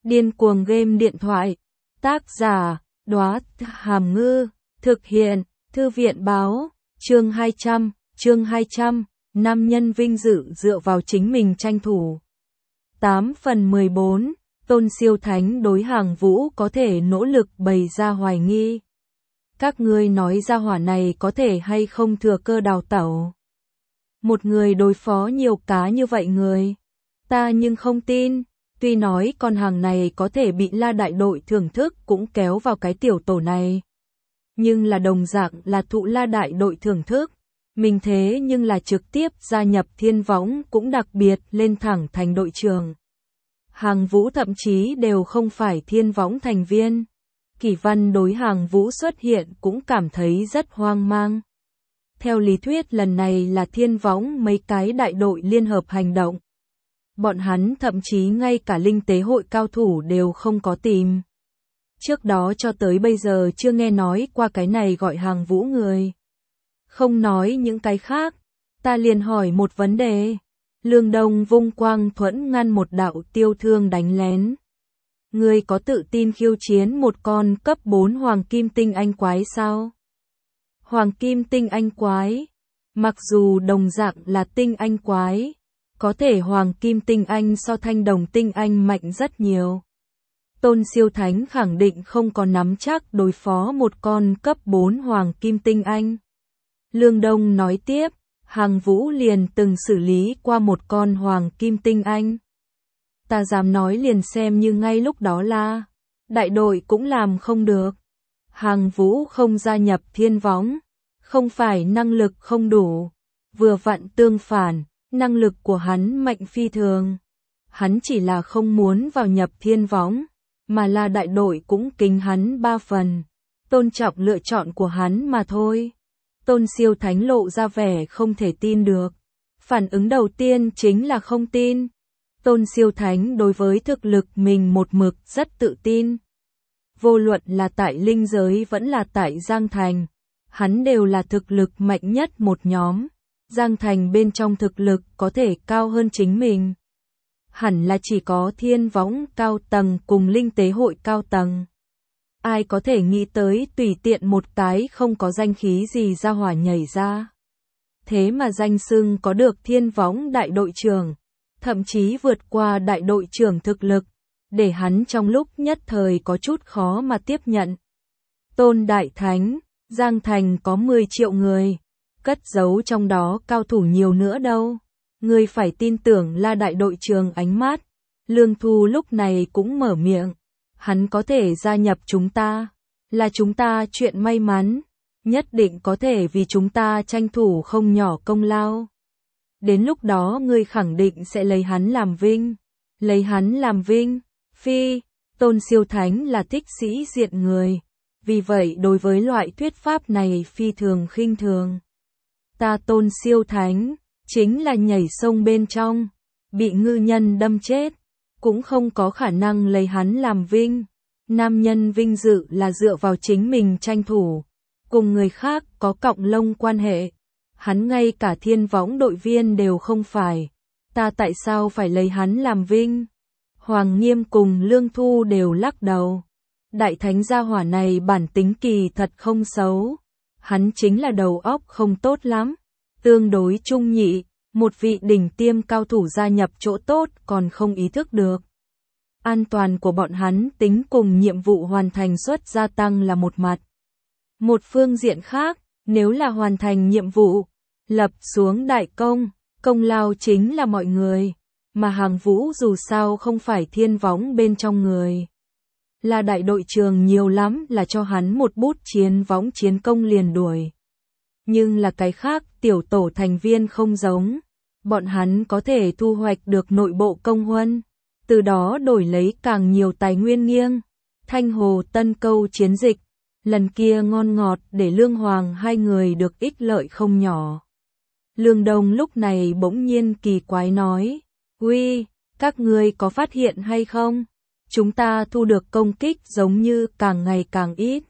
Điên cuồng game điện thoại. Tác giả, Đóa Hàm Ngư. Thực hiện, Thư viện báo. Chương 200, nam nhân vinh dự dựa vào chính mình tranh thủ. 8/14, Tôn Siêu Thánh đối Hàng Vũ có thể nỗ lực bày ra hoài nghi. Các ngươi nói ra hỏa này có thể hay không thừa cơ đào tẩu. Một người đối phó nhiều cá như vậy người. Ta nhưng không tin, tuy nói con hàng này có thể bị La đại đội thưởng thức cũng kéo vào cái tiểu tổ này. Nhưng là đồng dạng là thụ La đại đội thưởng thức, mình thế nhưng là trực tiếp gia nhập Thiên Võng cũng đặc biệt lên thẳng thành đội trưởng. Hàng Vũ thậm chí đều không phải Thiên Võng thành viên. Kỷ Văn đối Hàng Vũ xuất hiện cũng cảm thấy rất hoang mang. Theo lý thuyết lần này là Thiên Võng mấy cái đại đội liên hợp hành động. Bọn hắn thậm chí ngay cả linh tế hội cao thủ đều không có tìm. Trước đó cho tới bây giờ chưa nghe nói qua cái này gọi Hàng Vũ người. Không nói những cái khác, ta liền hỏi một vấn đề. Lương Đông vung quang thuẫn ngăn một đạo tiêu thương đánh lén. Ngươi có tự tin khiêu chiến một con cấp 4 hoàng kim tinh anh quái sao? Hoàng kim tinh anh quái, mặc dù đồng dạng là tinh anh quái, có thể hoàng kim tinh anh so thanh đồng tinh anh mạnh rất nhiều. Tôn Siêu Thánh khẳng định không có nắm chắc đối phó một con cấp 4 hoàng kim tinh anh. Lương Đông nói tiếp, Hàng Vũ liền từng xử lý qua một con hoàng kim tinh anh. Ta dám nói liền xem như ngay lúc đó là đại đội cũng làm không được. Hàng Vũ không gia nhập Thiên Võng, không phải năng lực không đủ, vừa vặn tương phản, năng lực của hắn mạnh phi thường. Hắn chỉ là không muốn vào nhập Thiên Võng, mà là đại đội cũng kính hắn 3 phần, tôn trọng lựa chọn của hắn mà thôi. Tôn Siêu Thánh lộ ra vẻ không thể tin được. Phản ứng đầu tiên chính là không tin. Tôn Siêu Thánh đối với thực lực mình một mực rất tự tin. Vô luận là tại linh giới vẫn là tại Giang Thành, hắn đều là thực lực mạnh nhất một nhóm. Giang Thành bên trong thực lực có thể cao hơn chính mình. Hẳn là chỉ có Thiên Võng cao tầng cùng linh tế hội cao tầng. Ai có thể nghĩ tới tùy tiện một cái không có danh khí gì ra hỏa nhảy ra. Thế mà danh xưng có được Thiên Võng đại đội trưởng, thậm chí vượt qua đại đội trưởng thực lực, để hắn trong lúc nhất thời có chút khó mà tiếp nhận. Tôn Đại Thánh, Giang Thành có 10 triệu người, cất giấu trong đó cao thủ nhiều nữa đâu. Ngươi phải tin tưởng là đại đội trưởng ánh mắt. Lương Thu lúc này cũng mở miệng. Hắn có thể gia nhập chúng ta, là chúng ta chuyện may mắn, nhất định có thể vì chúng ta tranh thủ không nhỏ công lao. Đến lúc đó ngươi khẳng định sẽ lấy hắn làm vinh. Lấy hắn làm vinh? Phi, Tôn Siêu Thánh là thích sĩ diện người, vì vậy đối với loại thuyết pháp này phi thường khinh thường. Ta Tôn Siêu Thánh, chính là nhảy sông bên trong, bị ngư nhân đâm chết, cũng không có khả năng lấy hắn làm vinh. Nam nhân vinh dự là dựa vào chính mình tranh thủ, cùng người khác có cọng lông quan hệ. Hắn ngay cả Thiên Võng đội viên đều không phải, ta tại sao phải lấy hắn làm vinh? Hoàng Nghiêm cùng Lương Thu đều lắc đầu. Đại Thánh gia hỏa này bản tính kỳ thật không xấu, hắn chính là đầu óc không tốt lắm, tương đối trung nhị. Một vị đỉnh tiêm cao thủ gia nhập chỗ tốt còn không ý thức được. An toàn của bọn hắn tính cùng nhiệm vụ hoàn thành suất gia tăng là một mặt. Một phương diện khác, nếu là hoàn thành nhiệm vụ, lập xuống đại công, công lao chính là mọi người, mà Hàng Vũ dù sao không phải Thiên Võng bên trong người. Là đại đội trưởng nhiều lắm là cho hắn một bút chiến võng chiến công liền đuổi. Nhưng là cái khác tiểu tổ thành viên không giống. Bọn hắn có thể thu hoạch được nội bộ công huân, từ đó đổi lấy càng nhiều tài nguyên nghiêng. Thanh Hồ Tân Câu chiến dịch, lần kia ngon ngọt để Lương Hoàng hai người được ích lợi không nhỏ. Lương Đông lúc này bỗng nhiên kỳ quái nói, uy, các ngươi có phát hiện hay không? Chúng ta thu được công kích giống như càng ngày càng ít.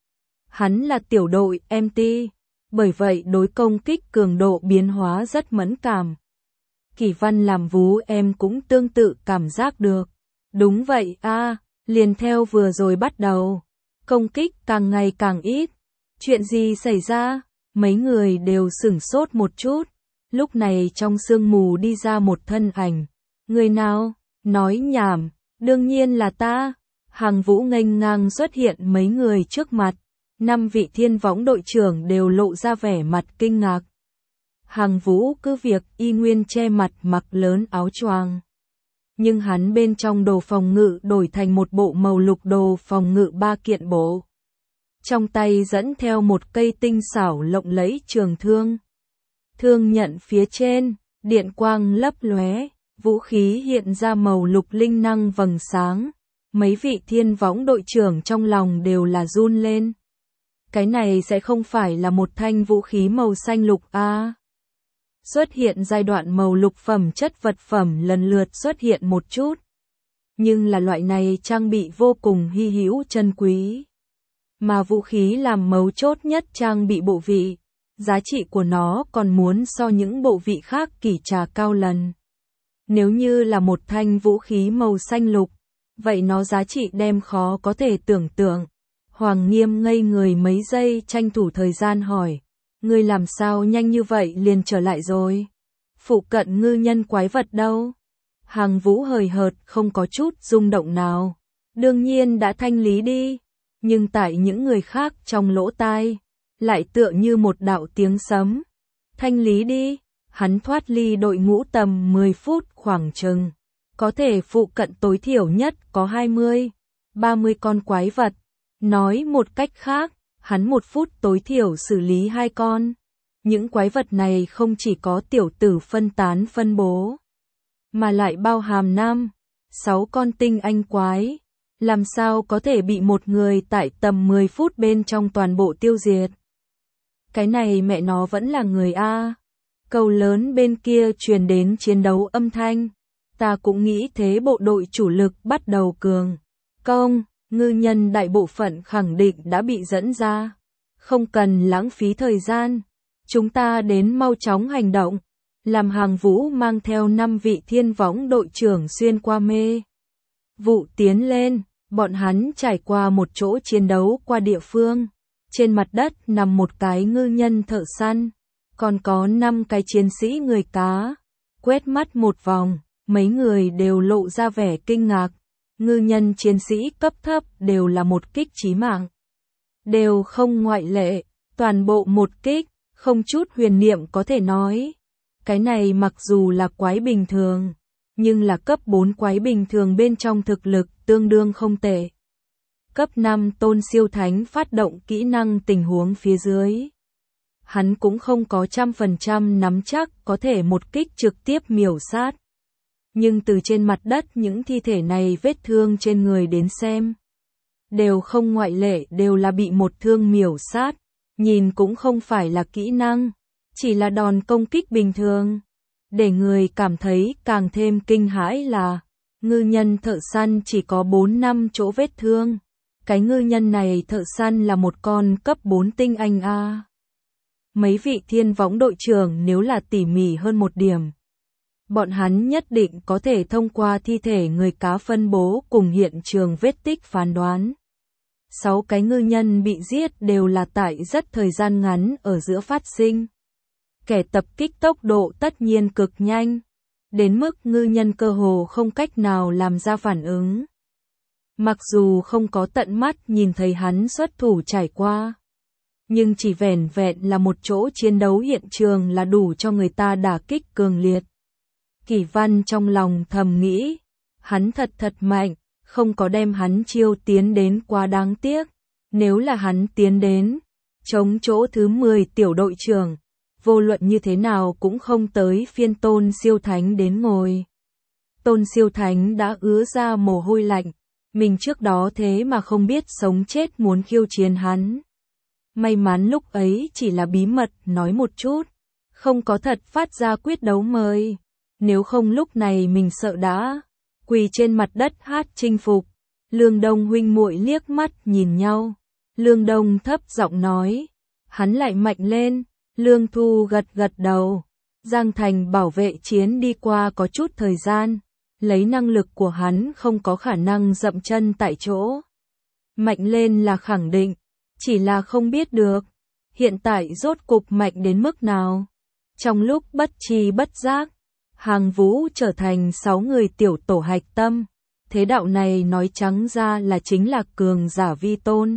Hắn là tiểu đội MT, bởi vậy đối công kích cường độ biến hóa rất mẫn cảm. Kỷ Văn làm vú em cũng tương tự cảm giác được. Đúng vậy a, liền theo vừa rồi bắt đầu. Công kích càng ngày càng ít. Chuyện gì xảy ra? Mấy người đều sửng sốt một chút. Lúc này trong sương mù đi ra một thân ảnh. Người nào? Nói nhảm, đương nhiên là ta. Hàng Vũ nghênh ngang xuất hiện mấy người trước mặt. 5 vị thiên võng đội trưởng đều lộ ra vẻ mặt kinh ngạc. Hàng Vũ cứ việc y nguyên che mặt mặc lớn áo choàng. Nhưng hắn bên trong đồ phòng ngự đổi thành một bộ màu lục đồ phòng ngự 3 kiện bộ. Trong tay dẫn theo một cây tinh xảo lộng lẫy trường thương. Thương nhận phía trên, điện quang lấp lóe, vũ khí hiện ra màu lục linh năng vầng sáng. Mấy vị thiên võng đội trưởng trong lòng đều là run lên. Cái này sẽ không phải là một thanh vũ khí màu xanh lục a? Xuất hiện giai đoạn màu lục phẩm chất vật phẩm lần lượt xuất hiện một chút. Nhưng là loại này trang bị vô cùng hy hữu chân quý. Mà vũ khí làm mấu chốt nhất trang bị bộ vị. Giá trị của nó còn muốn so những bộ vị khác kỷ trà cao lần. Nếu như là một thanh vũ khí màu xanh lục, vậy nó giá trị đem khó có thể tưởng tượng. Hoàng Nghiêm ngây người mấy giây tranh thủ thời gian hỏi. Ngươi làm sao nhanh như vậy liền trở lại rồi? Phụ cận ngư nhân quái vật đâu? Hàng Vũ hời hợt không có chút rung động nào. Đương nhiên đã thanh lý đi. Nhưng tại những người khác trong lỗ tai, lại tựa như một đạo tiếng sấm. Thanh lý đi, hắn thoát ly đội ngũ tầm 10 phút khoảng chừng. Có thể phụ cận tối thiểu nhất có 20, 30 con quái vật. Nói một cách khác, hắn 1 phút tối thiểu xử lý 2 con. Những quái vật này không chỉ có tiểu tử phân tán phân bố, mà lại bao hàm 5, 6 con tinh anh quái. Làm sao có thể bị một người tại tầm 10 phút bên trong toàn bộ tiêu diệt? Cái này mẹ nó vẫn là người A. Cầu lớn bên kia truyền đến chiến đấu âm thanh. Ta cũng nghĩ thế, bộ đội chủ lực bắt đầu cường công, ngư nhân đại bộ phận khẳng định đã bị dẫn ra. Không cần lãng phí thời gian. Chúng ta đến mau chóng hành động. Làm Hàng Vũ mang theo 5 vị thiên võng đội trưởng xuyên qua mê vụ tiến lên. Bọn hắn trải qua một chỗ chiến đấu qua địa phương. Trên mặt đất nằm một cái ngư nhân thợ săn. Còn có 5 cái chiến sĩ người cá. Quét mắt một vòng, mấy người đều lộ ra vẻ kinh ngạc. Ngư nhân chiến sĩ cấp thấp đều là một kích chí mạng. Đều không ngoại lệ, toàn bộ một kích, không chút huyền niệm có thể nói. Cái này mặc dù là quái bình thường, nhưng là cấp 4 quái bình thường bên trong thực lực tương đương không tệ. Cấp 5 tôn siêu thánh phát động kỹ năng tình huống phía dưới. Hắn cũng không có 100% nắm chắc có thể một kích trực tiếp miểu sát. Nhưng từ trên mặt đất những thi thể này vết thương trên người đến xem, đều không ngoại lệ đều là bị một thương miểu sát. Nhìn cũng không phải là kỹ năng, chỉ là đòn công kích bình thường. Để người cảm thấy càng thêm kinh hãi là ngư nhân thợ săn chỉ có 4-5 chỗ vết thương. Cái ngư nhân này thợ săn là một con cấp 4 tinh anh A. Mấy vị thiên võng đội trưởng nếu là tỉ mỉ hơn một điểm, bọn hắn nhất định có thể thông qua thi thể người cá phân bố cùng hiện trường vết tích phán đoán. 6 cái ngư nhân bị giết đều là tại rất thời gian ngắn ở giữa phát sinh. Kẻ tập kích tốc độ tất nhiên cực nhanh, đến mức ngư nhân cơ hồ không cách nào làm ra phản ứng. Mặc dù không có tận mắt nhìn thấy hắn xuất thủ trải qua, nhưng chỉ vẻn vẹn là một chỗ chiến đấu hiện trường là đủ cho người ta đả kích cường liệt. Kỷ Văn trong lòng thầm nghĩ, hắn thật mạnh, không có đem hắn chiêu tiến đến quá đáng tiếc. Nếu là hắn tiến đến, chống chỗ thứ 10 tiểu đội trưởng, vô luận như thế nào cũng không tới phiên Tôn Siêu Thánh đến ngồi. Tôn Siêu Thánh đã ứa ra mồ hôi lạnh, mình trước đó thế mà không biết sống chết muốn khiêu chiến hắn. May mắn lúc ấy chỉ là bí mật nói một chút, không có thật phát ra quyết đấu mời. Nếu không lúc này mình sợ đã quỳ trên mặt đất hát chinh phục. Lương Đông huynh muội liếc mắt nhìn nhau. Lương Đông thấp giọng nói, hắn lại mạnh lên. Lương Thu gật đầu. Giang Thành bảo vệ chiến đi qua có chút thời gian, Lấy năng lực của hắn không có khả năng dậm chân tại chỗ. Mạnh lên là khẳng định, chỉ là không biết được, hiện tại rốt cục mạnh đến mức nào. Trong lúc bất tri bất giác, Hàng Vũ trở thành 6 người tiểu tổ hạch tâm. Thế đạo này nói trắng ra là chính là cường giả vi tôn.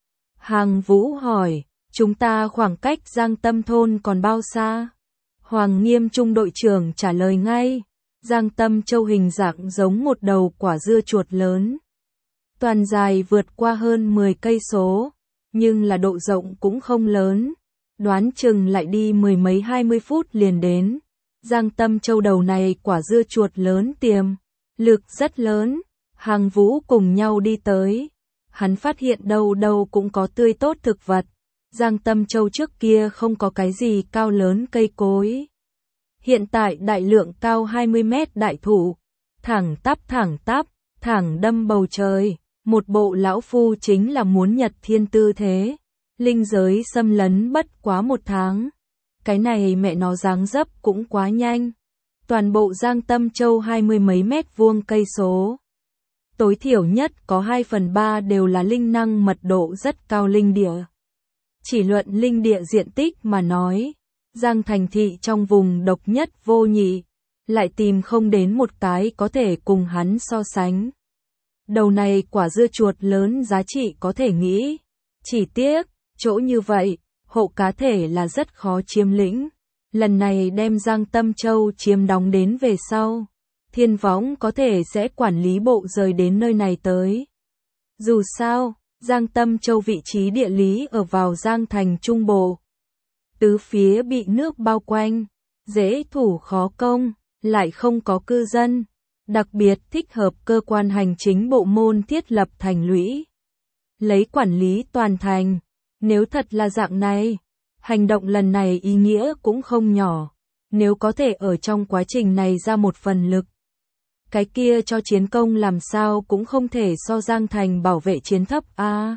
Hàng Vũ hỏi, chúng ta khoảng cách Giang Tâm thôn còn bao xa? Hoàng Nghiêm Trung đội trưởng trả lời ngay, Giang Tâm Châu hình dạng giống một đầu quả dưa chuột lớn. Toàn dài vượt qua hơn 10 cây số, nhưng là độ rộng cũng không lớn. Đoán chừng lại đi mười mấy 20 phút liền đến. Giang Tâm Châu đầu này quả dưa chuột lớn tiềm lực rất lớn. Hàng Vũ cùng nhau đi tới. Hắn phát hiện đâu đâu cũng có tươi tốt thực vật. Giang Tâm Châu trước kia không có cái gì cao lớn cây cối. Hiện tại đại lượng cao 20 mét đại thụ. Thẳng tắp, thẳng đâm bầu trời. Một bộ lão phu chính là muốn nhật thiên tư thế. Linh giới xâm lấn bất quá 1 tháng. Cái này mẹ nó dáng dấp cũng quá nhanh. Toàn bộ Giang Tâm Châu 20 mấy mét vuông cây số. Tối thiểu nhất có 2/3 đều là linh năng mật độ rất cao linh địa. Chỉ luận linh địa diện tích mà nói, Giang thành thị trong vùng độc nhất vô nhị, lại tìm không đến một cái có thể cùng hắn so sánh. Đầu này quả dưa chuột lớn giá trị có thể nghĩ, chỉ tiếc, chỗ như vậy, hộ cá thể là rất khó chiếm lĩnh. Lần này đem Giang Tâm Châu chiếm đóng đến về sau, Thiên Võng có thể sẽ quản lý bộ rời đến nơi này tới. Dù sao, Giang Tâm Châu vị trí địa lý ở vào Giang thành trung bộ. Tứ phía bị nước bao quanh, dễ thủ khó công, lại không có cư dân. Đặc biệt thích hợp cơ quan hành chính bộ môn thiết lập thành lũy. Lấy quản lý toàn thành, nếu thật là dạng này, hành động lần này ý nghĩa cũng không nhỏ. Nếu có thể ở trong quá trình này ra một phần lực, cái kia cho chiến công làm sao cũng không thể so Giang thành bảo vệ chiến thấp a.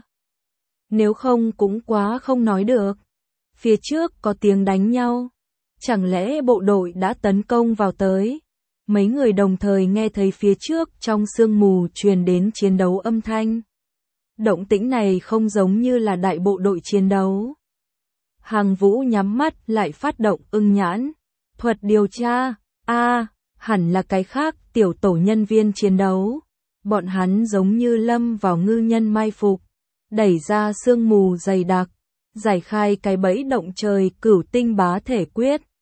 Nếu không cũng quá không nói được. Phía trước có tiếng đánh nhau, chẳng lẽ bộ đội đã tấn công vào tới? Mấy người đồng thời nghe thấy phía trước trong sương mù truyền đến chiến đấu âm thanh. Động tĩnh này không giống như là đại bộ đội chiến đấu. Hàng Vũ nhắm mắt lại phát động ưng nhãn. Thuật điều tra, hẳn là cái khác tiểu tổ nhân viên chiến đấu. Bọn hắn giống như lâm vào ngư nhân mai phục. Đẩy ra sương mù dày đặc. Giải khai cái bẫy động trời cửu tinh bá thể quyết.